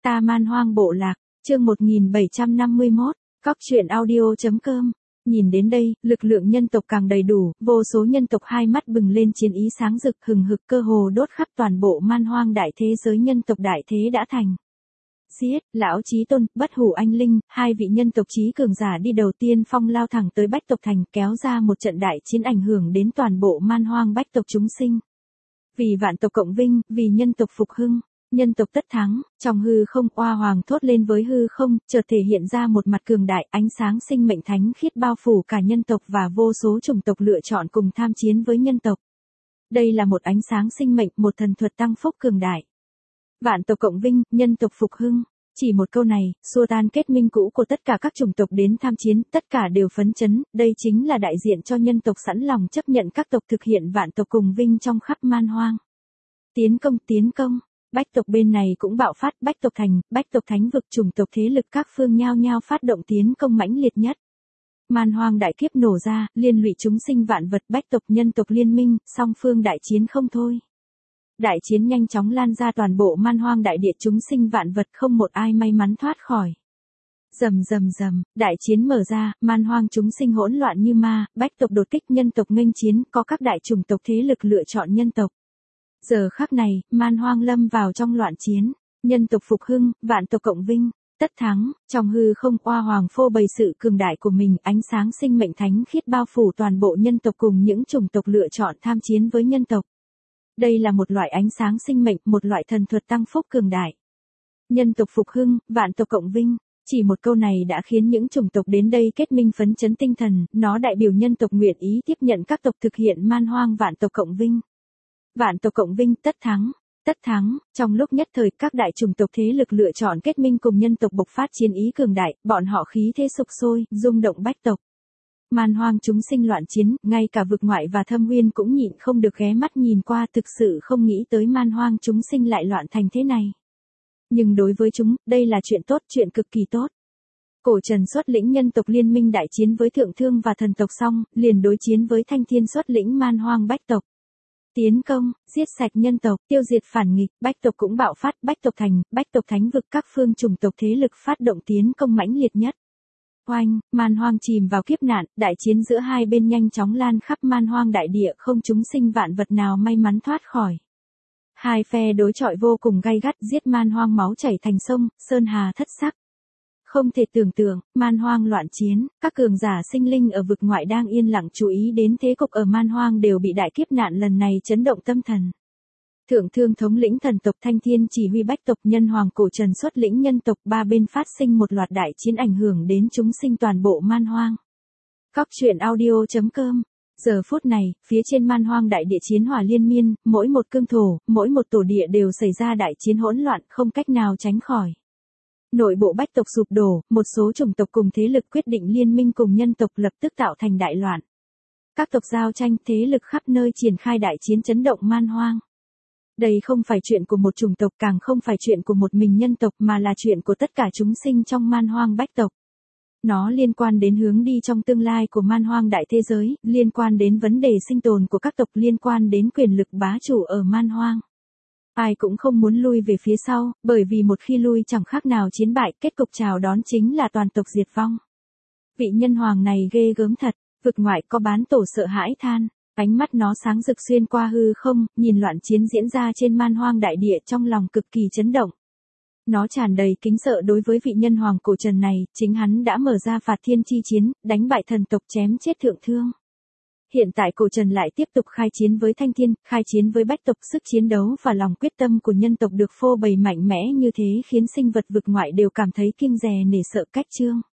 Ta Man Hoang Bộ Lạc, chương 1751, Cóc truyện audio.com. Nhìn đến đây, lực lượng nhân tộc càng đầy đủ, vô số nhân tộc hai mắt bừng lên chiến ý sáng rực hừng hực cơ hồ đốt khắp toàn bộ Man Hoang đại thế giới nhân tộc đại thế đã thành. Giết, lão chí tôn, bất hủ anh linh, hai vị nhân tộc chí cường giả đi đầu tiên phong lao thẳng tới Bách tộc thành kéo ra một trận đại chiến ảnh hưởng đến toàn bộ Man Hoang Bách tộc chúng sinh. Vì vạn tộc cộng vinh, vì nhân tộc phục hưng. Nhân tộc tất thắng, trong hư không oa hoàng thốt lên với hư không, chợt thể hiện ra một mặt cường đại, ánh sáng sinh mệnh thánh khiết bao phủ cả nhân tộc và vô số chủng tộc lựa chọn cùng tham chiến với nhân tộc. Đây là một ánh sáng sinh mệnh, một thần thuật tăng phúc cường đại. Vạn tộc cộng vinh, nhân tộc phục hưng. Chỉ một câu này, xua tan kết minh cũ của tất cả các chủng tộc đến tham chiến, tất cả đều phấn chấn, đây chính là đại diện cho nhân tộc sẵn lòng chấp nhận các tộc thực hiện vạn tộc cùng vinh trong khắp Man Hoang. Tiến công, tiến công. Bách tộc bên này cũng bạo phát, Bách tộc thành, Bách tộc thánh vực chủng tộc thế lực các phương nhao nhao phát động tiến công mãnh liệt nhất. Man Hoang đại kiếp nổ ra, liên lụy chúng sinh vạn vật, Bách tộc nhân tộc liên minh, song phương đại chiến không thôi. Đại chiến nhanh chóng lan ra toàn bộ Man Hoang đại địa, chúng sinh vạn vật không một ai may mắn thoát khỏi. Rầm rầm rầm, đại chiến mở ra, Man Hoang chúng sinh hỗn loạn như ma, Bách tộc đột kích, nhân tộc nghênh chiến, có các đại chủng tộc thế lực lựa chọn nhân tộc. Giờ khắc này, Man Hoang lâm vào trong loạn chiến, nhân tộc phục hưng, vạn tộc cộng vinh, tất thắng, trong hư không oa hoàng phô bày sự cường đại của mình, ánh sáng sinh mệnh thánh khiết bao phủ toàn bộ nhân tộc cùng những chủng tộc lựa chọn tham chiến với nhân tộc. Đây là một loại ánh sáng sinh mệnh, một loại thần thuật tăng phúc cường đại. Nhân tộc phục hưng, vạn tộc cộng vinh. Chỉ một câu này đã khiến những chủng tộc đến đây kết minh phấn chấn tinh thần, nó đại biểu nhân tộc nguyện ý tiếp nhận các tộc thực hiện Man Hoang vạn tộc cộng vinh. Vạn tộc cộng vinh, tất thắng. Tất thắng, trong lúc nhất thời các đại chủng tộc thế lực lựa chọn kết minh cùng nhân tộc bộc phát chiến ý cường đại, bọn họ khí thế sục sôi, rung động Bách tộc. Man Hoang chúng sinh loạn chiến, ngay cả vực ngoại và thâm uyên cũng nhịn không được ghé mắt nhìn qua, thực sự không nghĩ tới Man Hoang chúng sinh lại loạn thành thế này. Nhưng đối với chúng, đây là chuyện tốt, chuyện cực kỳ tốt. Cổ Trần xuất lĩnh nhân tộc liên minh đại chiến với Thượng Thương và thần tộc xong, liền đối chiến với Thanh Thiên xuất lĩnh Man Hoang Bách tộc. Tiến công, giết sạch nhân tộc, tiêu diệt phản nghịch, Bách tộc cũng bạo phát, Bách tộc thành, Bách tộc thánh vực các phương chủng tộc thế lực phát động tiến công mãnh liệt nhất. Oanh, Man Hoang chìm vào kiếp nạn, đại chiến giữa hai bên nhanh chóng lan khắp Man Hoang đại địa, không chúng sinh vạn vật nào may mắn thoát khỏi. Hai phe đối chọi vô cùng gay gắt, giết Man Hoang máu chảy thành sông, sơn hà thất sắc. Không thể tưởng tượng, Man Hoang loạn chiến, các cường giả sinh linh ở vực ngoại đang yên lặng chú ý đến thế cục ở Man Hoang đều bị đại kiếp nạn lần này chấn động tâm thần. Thượng Thương thống lĩnh thần tộc Thanh Thiên chỉ huy Bách tộc, nhân hoàng Cổ Trần xuất lĩnh nhân tộc, ba bên phát sinh một loạt đại chiến ảnh hưởng đến chúng sinh toàn bộ Man Hoang. Cóc truyện audio.com. Giờ phút này, phía trên Man Hoang đại địa chiến hỏa liên miên, mỗi một cương thổ, mỗi một tổ địa đều xảy ra đại chiến hỗn loạn, không cách nào tránh khỏi. Nội bộ Bách tộc sụp đổ, một số chủng tộc cùng thế lực quyết định liên minh cùng nhân tộc lập tức tạo thành đại loạn. Các tộc giao tranh, thế lực khắp nơi triển khai đại chiến chấn động Man Hoang. Đây không phải chuyện của một chủng tộc, càng không phải chuyện của một mình nhân tộc, mà là chuyện của tất cả chúng sinh trong Man Hoang Bách tộc. Nó liên quan đến hướng đi trong tương lai của Man Hoang đại thế giới, liên quan đến vấn đề sinh tồn của các tộc, liên quan đến quyền lực bá chủ ở Man Hoang. Ai cũng không muốn lui về phía sau, bởi vì một khi lui chẳng khác nào chiến bại, kết cục chào đón chính là toàn tộc diệt vong. Vị nhân hoàng này ghê gớm thật, vực ngoại có bán tổ sợ hãi than, ánh mắt nó sáng rực xuyên qua hư không, nhìn loạn chiến diễn ra trên Man Hoang đại địa trong lòng cực kỳ chấn động. Nó tràn đầy kính sợ đối với vị nhân hoàng Cổ Trần này, chính hắn đã mở ra phạt thiên chi chiến, đánh bại thần tộc, chém chết Thượng Thương. Hiện tại Cổ Trần lại tiếp tục khai chiến với Thanh Thiên, khai chiến với Bách tộc, sức chiến đấu và lòng quyết tâm của nhân tộc được phô bày mạnh mẽ như thế khiến sinh vật vực ngoại đều cảm thấy kiêng dè nể sợ cách trương.